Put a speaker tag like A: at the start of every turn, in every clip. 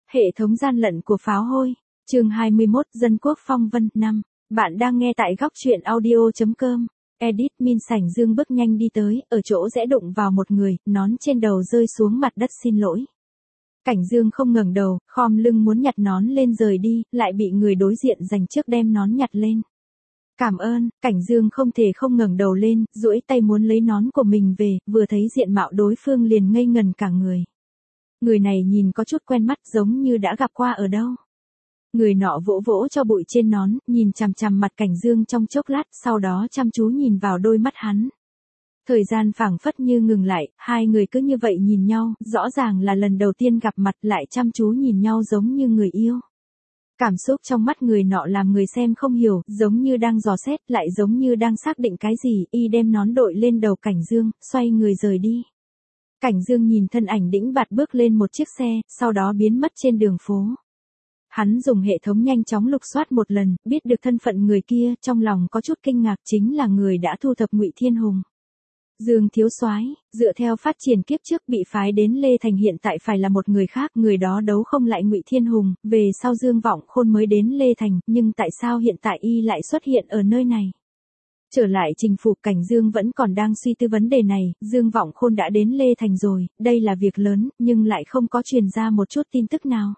A: Hệ thống gian lận của pháo hôi. Chương 21, Dân quốc phong vân 5. Bạn đang nghe tại góc truyện audio.com. Edit Min Sảnh Dương bước nhanh đi tới, ở chỗ rẽ đụng vào một người, nón trên đầu rơi xuống mặt đất xin lỗi. Cảnh Dương không ngẩng đầu, khom lưng muốn nhặt nón lên rời đi, lại bị người đối diện giành trước đem nón nhặt lên. Cảm ơn. Cảnh Dương không thể không ngẩng đầu lên, duỗi tay muốn lấy nón của mình về, vừa thấy diện mạo đối phương liền ngây ngần cả người. Người này nhìn có chút quen mắt, giống như đã gặp qua ở đâu. Người nọ vỗ vỗ cho bụi trên nón, nhìn chằm chằm mặt Cảnh Dương trong chốc lát, sau đó chăm chú nhìn vào đôi mắt hắn. Thời gian phảng phất như ngừng lại, hai người cứ như vậy nhìn nhau, rõ ràng là lần đầu tiên gặp mặt lại chăm chú nhìn nhau giống như người yêu. Cảm xúc trong mắt người nọ làm người xem không hiểu, giống như đang dò xét, lại giống như đang xác định cái gì, y đem nón đội lên đầu Cảnh Dương, xoay người rời đi. Cảnh Dương nhìn thân ảnh đĩnh bạt bước lên một chiếc xe, sau đó biến mất trên đường phố. Hắn dùng hệ thống nhanh chóng lục soát một lần, biết được thân phận người kia, trong lòng có chút kinh ngạc, chính là người đã thu thập Ngụy Thiên Hùng. Dương Thiếu Soái, dựa theo phát triển kiếp trước bị phái đến Lê Thành hiện tại phải là một người khác, người đó đấu không lại Ngụy Thiên Hùng, về sau Dương Vọng Khôn mới đến Lê Thành, nhưng tại sao hiện tại y lại xuất hiện ở nơi này? Trở lại Trình Phủ, Cảnh Dương vẫn còn đang suy tư vấn đề này, Dương Vọng Khôn đã đến Lê Thành rồi, đây là việc lớn, nhưng lại không có truyền ra một chút tin tức nào.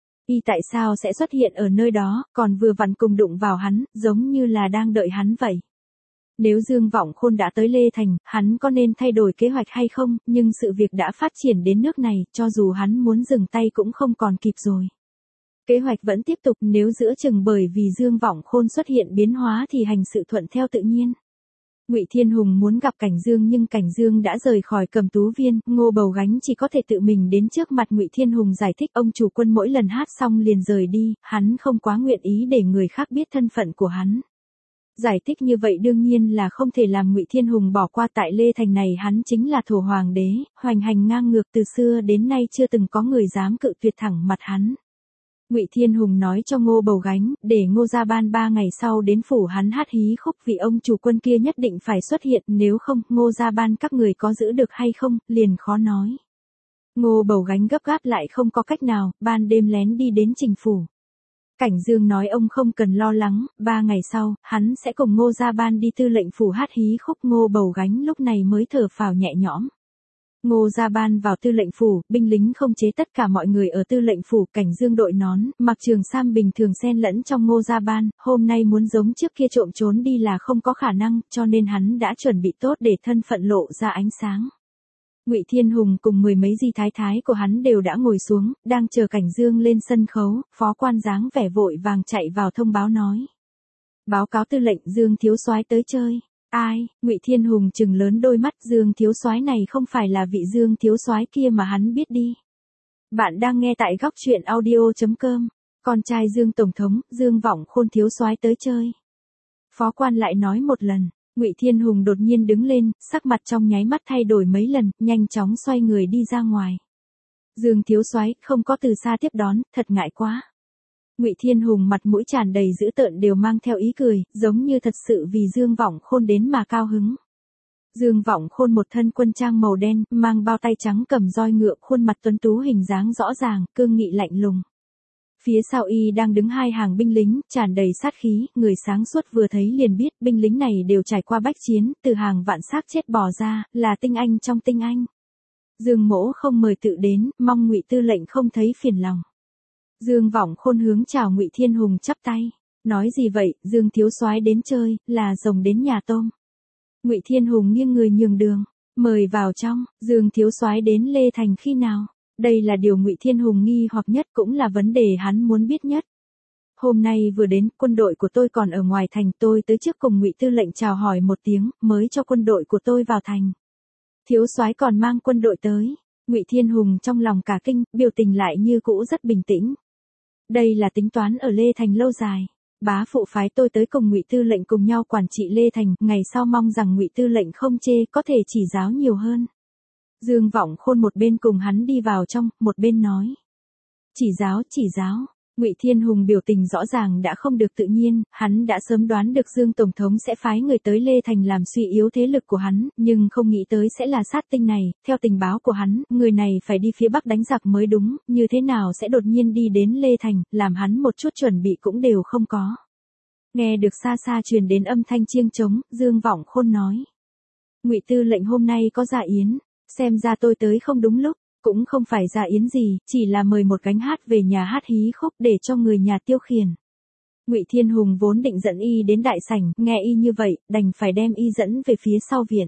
A: Y tại sao sẽ xuất hiện ở nơi đó, còn vừa vặn cùng đụng vào hắn, giống như là đang đợi hắn vậy. Nếu Dương Vọng Khôn đã tới Lê Thành, hắn có nên thay đổi kế hoạch hay không, nhưng sự việc đã phát triển đến nước này, cho dù hắn muốn dừng tay cũng không còn kịp rồi. Kế hoạch vẫn tiếp tục, nếu giữa chừng bởi vì Dương Vọng Khôn xuất hiện biến hóa thì hành sự thuận theo tự nhiên. Ngụy Thiên Hùng muốn gặp Cảnh Dương nhưng Cảnh Dương đã rời khỏi Cầm Tú Viên, Ngô Bầu Gánh chỉ có thể tự mình đến trước mặt Ngụy Thiên Hùng giải thích, ông chủ quân mỗi lần hát xong liền rời đi, hắn không quá nguyện ý để người khác biết thân phận của hắn. Giải thích như vậy đương nhiên là không thể làm Ngụy Thiên Hùng bỏ qua, tại Lê Thành này hắn chính là thổ hoàng đế, hoành hành ngang ngược, từ xưa đến nay chưa từng có người dám cự tuyệt thẳng mặt hắn. Ngụy Thiên Hùng nói cho Ngô Bầu Gánh, để Ngô Gia Ban 3 ngày sau đến phủ hắn hát hí khúc, vì ông chủ quân kia nhất định phải xuất hiện, nếu không, Ngô Gia Ban các người có giữ được hay không, liền khó nói. Ngô Bầu Gánh gấp gáp lại không có cách nào, ban đêm lén đi đến Trình Phủ. Cảnh Dương nói ông không cần lo lắng, 3 ngày sau, hắn sẽ cùng Ngô Gia Ban đi tư lệnh phủ hát hí khúc. Ngô Bầu Gánh lúc này mới thở phào nhẹ nhõm. Ngô Gia Ban vào tư lệnh phủ, binh lính không chế tất cả mọi người ở tư lệnh phủ, Cảnh Dương đội nón, mặc trường sam bình thường xen lẫn trong Ngô Gia Ban, hôm nay muốn giống trước kia trộm trốn đi là không có khả năng, cho nên hắn đã chuẩn bị tốt để thân phận lộ ra ánh sáng. Ngụy Thiên Hùng cùng mười mấy di thái thái của hắn đều đã ngồi xuống, đang chờ Cảnh Dương lên sân khấu, phó quan dáng vẻ vội vàng chạy vào thông báo nói. Báo cáo tư lệnh, Dương Thiếu Soái tới chơi. Ai? Ngụy Thiên Hùng trừng lớn đôi mắt, Dương Thiếu Soái này không phải là vị Dương Thiếu Soái kia mà hắn biết đi. Bạn đang nghe tại góc truyện audio.com. Con trai Dương Tổng thống, Dương Vọng Khôn Thiếu Soái tới chơi. Phó quan lại nói một lần. Ngụy Thiên Hùng đột nhiên đứng lên, sắc mặt trong nháy mắt thay đổi mấy lần, nhanh chóng xoay người đi ra ngoài. Dương Thiếu Soái, không có từ xa tiếp đón, thật ngại quá. Ngụy Thiên Hùng mặt mũi tràn đầy dữ tợn đều mang theo ý cười, giống như thật sự vì Dương Vọng Khôn đến mà cao hứng. Dương Vọng Khôn một thân quân trang màu đen, mang bao tay trắng cầm roi ngựa, khuôn mặt tuấn tú hình dáng rõ ràng, cương nghị lạnh lùng. Phía sau y đang đứng hai hàng binh lính, tràn đầy sát khí, người sáng suốt vừa thấy liền biết, binh lính này đều trải qua bách chiến, từ hàng vạn xác chết bò ra, là tinh anh trong tinh anh. Dương Mỗ không mời tự đến, mong Ngụy tư lệnh không thấy phiền lòng. Dương Vọng Khôn hướng chào Ngụy Thiên Hùng chắp tay, nói gì vậy, Dương Thiếu Soái đến chơi, là rồng đến nhà tôm. Ngụy Thiên Hùng nghiêng người nhường đường, mời vào trong. Dương Thiếu Soái đến Lê Thành khi nào? Đây là điều Ngụy Thiên Hùng nghi hoặc nhất, cũng là vấn đề hắn muốn biết nhất. Hôm nay vừa đến, quân đội của tôi còn ở ngoài thành, tôi tới trước cùng Ngụy tư lệnh chào hỏi một tiếng, mới cho quân đội của tôi vào thành. Thiếu soái còn mang quân đội tới. Ngụy Thiên Hùng trong lòng cả kinh, biểu tình lại như cũ rất bình tĩnh. Đây là tính toán ở Lê Thành lâu dài. Bá phụ phái tôi tới cùng Ngụy tư lệnh cùng nhau quản trị Lê Thành, ngày sau mong rằng Ngụy tư lệnh không chê, có thể chỉ giáo nhiều hơn. Dương Vọng Khôn một bên cùng hắn đi vào trong, một bên nói. Chỉ giáo, Ngụy Thiên Hùng biểu tình rõ ràng đã không được tự nhiên, hắn đã sớm đoán được Dương Tổng thống sẽ phái người tới Lê Thành làm suy yếu thế lực của hắn, nhưng không nghĩ tới sẽ là sát tinh này, theo tình báo của hắn, người này phải đi phía Bắc đánh giặc mới đúng, như thế nào sẽ đột nhiên đi đến Lê Thành, làm hắn một chút chuẩn bị cũng đều không có. Nghe được xa xa truyền đến âm thanh chiêng trống, Dương Vọng Khôn nói. Ngụy Tư lệnh hôm nay có dạ yến, xem ra tôi tới không đúng lúc. Cũng không phải dạ yến gì, chỉ là mời một gánh hát về nhà hát hí khúc để cho người nhà tiêu khiển. Ngụy Thiên Hùng vốn định dẫn y đến đại sảnh, nghe y như vậy, đành phải đem y dẫn về phía sau viện.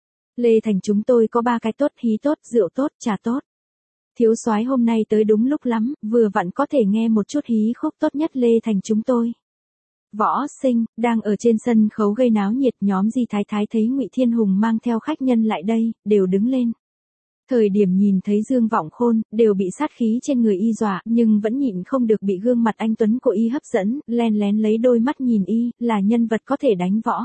A: Lê Thành chúng tôi có 3 cái tốt, hí tốt, rượu tốt, trà tốt. Thiếu soái hôm nay tới đúng lúc lắm, vừa vặn có thể nghe một chút hí khúc tốt nhất Lê Thành chúng tôi. Võ Sinh, đang ở trên sân khấu gây náo nhiệt, nhóm Di Thái Thái thấy Ngụy Thiên Hùng mang theo khách nhân lại đây, đều đứng lên. Thời điểm nhìn thấy Dương Vọng Khôn, đều bị sát khí trên người y dọa, nhưng vẫn nhịn không được bị gương mặt anh tuấn của y hấp dẫn, len lén lấy đôi mắt nhìn y, là nhân vật có thể đánh võ.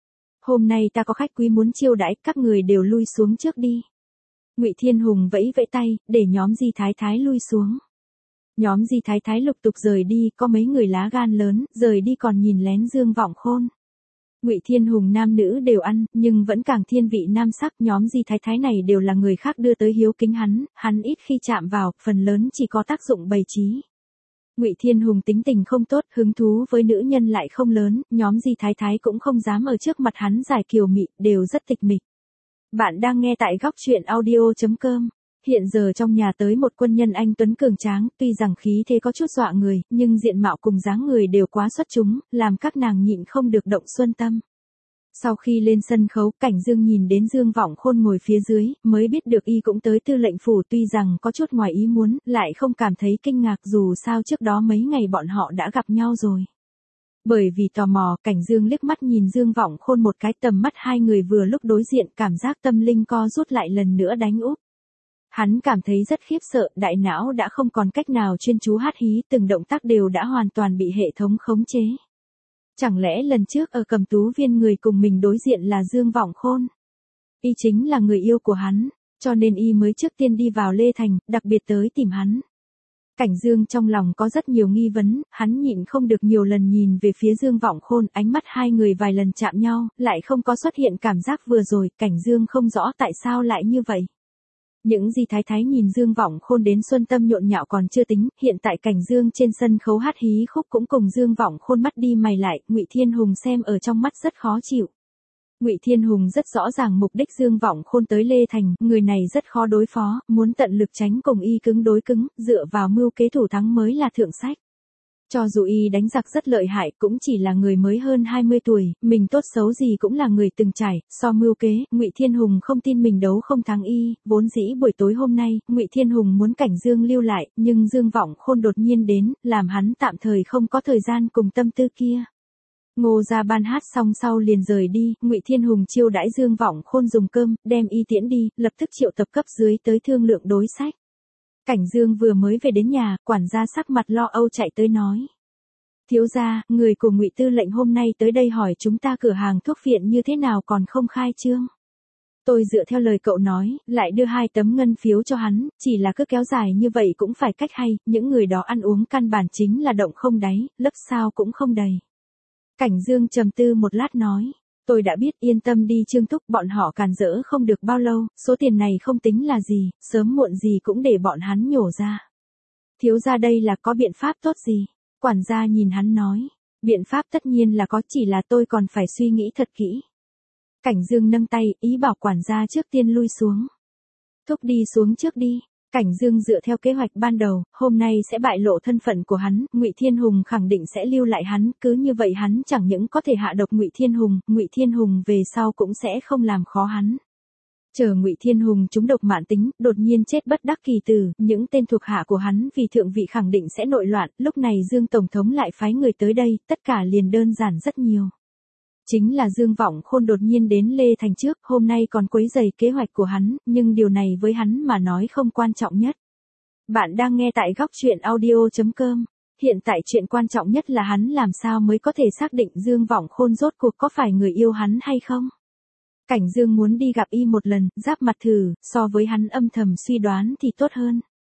A: Hôm nay ta có khách quý muốn chiêu đãi, các người đều lui xuống trước đi. Ngụy Thiên Hùng vẫy vẫy tay, để nhóm Di Thái Thái lui xuống. Nhóm Di Thái Thái lục tục rời đi, có mấy người lá gan lớn, rời đi còn nhìn lén Dương Vọng Khôn. Ngụy Thiên Hùng nam nữ đều ăn, nhưng vẫn càng thiên vị nam sắc, nhóm Di Thái Thái này đều là người khác đưa tới hiếu kính hắn ít khi chạm vào, phần lớn chỉ có tác dụng bày trí. Ngụy Thiên Hùng tính tình không tốt, hứng thú với nữ nhân lại không lớn, nhóm Di Thái Thái cũng không dám ở trước mặt hắn giải kiều mị, đều rất tịch mịch. Bạn đang nghe tại góc truyện audio.com. Hiện giờ trong nhà tới một quân nhân anh tuấn cường tráng, tuy rằng khí thế có chút dọa người, nhưng diện mạo cùng dáng người đều quá xuất chúng, làm các nàng nhịn không được động xuân tâm. Sau khi lên sân khấu, Cảnh Dương nhìn đến Dương Vọng Khôn ngồi phía dưới, mới biết được y cũng tới tư lệnh phủ, tuy rằng có chút ngoài ý muốn, lại không cảm thấy kinh ngạc dù sao trước đó mấy ngày bọn họ đã gặp nhau rồi. Bởi vì tò mò, Cảnh Dương liếc mắt nhìn Dương Vọng Khôn một cái, tầm mắt hai người vừa lúc đối diện, cảm giác tâm linh co rút lại lần nữa đánh úp. Hắn cảm thấy rất khiếp sợ, đại não đã không còn cách nào chuyên chú hát hí, từng động tác đều đã hoàn toàn bị hệ thống khống chế. Chẳng lẽ lần trước ở Cầm Tú Viên người cùng mình đối diện là Dương Vọng Khôn? Y chính là người yêu của hắn, cho nên y mới trước tiên đi vào Lê Thành, đặc biệt tới tìm hắn. Cảnh Dương trong lòng có rất nhiều nghi vấn, hắn nhịn không được nhiều lần nhìn về phía Dương Vọng Khôn, ánh mắt hai người vài lần chạm nhau, lại không có xuất hiện cảm giác vừa rồi, Cảnh Dương không rõ tại sao lại như vậy. Những Di Thái Thái nhìn Dương Vọng Khôn đến xuân tâm nhộn nhạo còn chưa tính, hiện tại Cảnh Dương trên sân khấu hát hí khúc cũng cùng Dương Vọng Khôn mắt đi mày lại, Ngụy Thiên Hùng xem ở trong mắt rất khó chịu. Ngụy Thiên Hùng rất rõ ràng mục đích Dương Vọng Khôn tới Lê Thành, người này rất khó đối phó, muốn tận lực tránh cùng y cứng đối cứng, dựa vào mưu kế thủ thắng mới là thượng sách. Cho dù y đánh giặc rất lợi hại, cũng chỉ là người mới hơn 20 tuổi, mình tốt xấu gì cũng là người từng trải, so mưu kế, Ngụy Thiên Hùng không tin mình đấu không thắng y, vốn dĩ buổi tối hôm nay, Ngụy Thiên Hùng muốn Cảnh Dương lưu lại, nhưng Dương Vọng Khôn đột nhiên đến, làm hắn tạm thời không có thời gian cùng tâm tư kia. Ngô Gia Ban hát xong sau liền rời đi, Ngụy Thiên Hùng chiêu đãi Dương Vọng Khôn dùng cơm, đem y tiễn đi, lập tức triệu tập cấp dưới tới thương lượng đối sách. Cảnh Dương vừa mới về đến nhà, quản gia sắc mặt lo âu chạy tới nói. Thiếu gia, người của Ngụy Tư lệnh hôm nay tới đây hỏi chúng ta cửa hàng thuốc viện như thế nào còn không khai trương. Tôi dựa theo lời cậu nói, lại đưa 2 tấm ngân phiếu cho hắn, chỉ là cứ kéo dài như vậy cũng phải cách hay, những người đó ăn uống căn bản chính là động không đáy, lấp sao cũng không đầy. Cảnh Dương trầm tư một lát nói. Tôi đã biết, yên tâm đi Trương Thúc, bọn họ càn rỡ không được bao lâu, số tiền này không tính là gì, sớm muộn gì cũng để bọn hắn nhổ ra. Thiếu gia đây là có biện pháp tốt gì? Quản gia nhìn hắn nói, biện pháp tất nhiên là có, chỉ là tôi còn phải suy nghĩ thật kỹ. Cảnh Dương nâng tay, ý bảo quản gia trước tiên lui xuống. Thúc đi xuống trước đi. Cảnh Dương dựa theo kế hoạch ban đầu, hôm nay sẽ bại lộ thân phận của hắn, Ngụy Thiên Hùng khẳng định sẽ lưu lại hắn, cứ như vậy hắn chẳng những có thể hạ độc Ngụy Thiên Hùng về sau cũng sẽ không làm khó hắn. Chờ Ngụy Thiên Hùng trúng độc mãn tính, đột nhiên chết bất đắc kỳ tử, những tên thuộc hạ của hắn vì thượng vị khẳng định sẽ nội loạn, lúc này Dương Tổng thống lại phái người tới đây, tất cả liền đơn giản rất nhiều. Chính là Dương Vọng Khôn đột nhiên đến Lê Thành trước, hôm nay còn quấy rầy kế hoạch của hắn, nhưng điều này với hắn mà nói không quan trọng nhất. Bạn đang nghe tại góc truyện audio.com. Hiện tại chuyện quan trọng nhất là hắn làm sao mới có thể xác định Dương Vọng Khôn rốt cuộc có phải người yêu hắn hay không. Cảnh Dương muốn đi gặp y một lần, giáp mặt thử, so với hắn âm thầm suy đoán thì tốt hơn.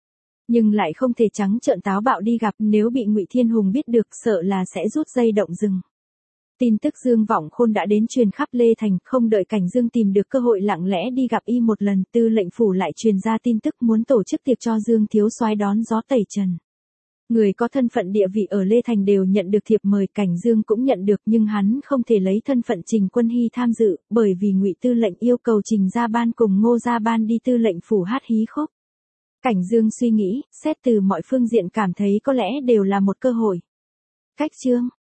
A: nhưng lại không thể trắng trợn táo bạo đi gặp, nếu bị Ngụy Thiên Hùng biết được sợ là sẽ rút dây động rừng. Tin tức Dương Vọng Khôn đã đến truyền khắp Lê Thành, không đợi Cảnh Dương tìm được cơ hội lặng lẽ đi gặp y một lần, Tư lệnh phủ lại truyền ra tin tức muốn tổ chức tiệc cho Dương thiếu soái đón gió tẩy trần. Người có thân phận địa vị ở Lê Thành đều nhận được thiệp mời, Cảnh Dương cũng nhận được, nhưng hắn không thể lấy thân phận Trình Quân Hy tham dự, bởi vì Ngụy tư lệnh yêu cầu Trình Gia Ban cùng Ngô Gia Ban đi tư lệnh phủ hát hí khúc. Cảnh Dương suy nghĩ, xét từ mọi phương diện cảm thấy có lẽ đều là một cơ hội. Cách chương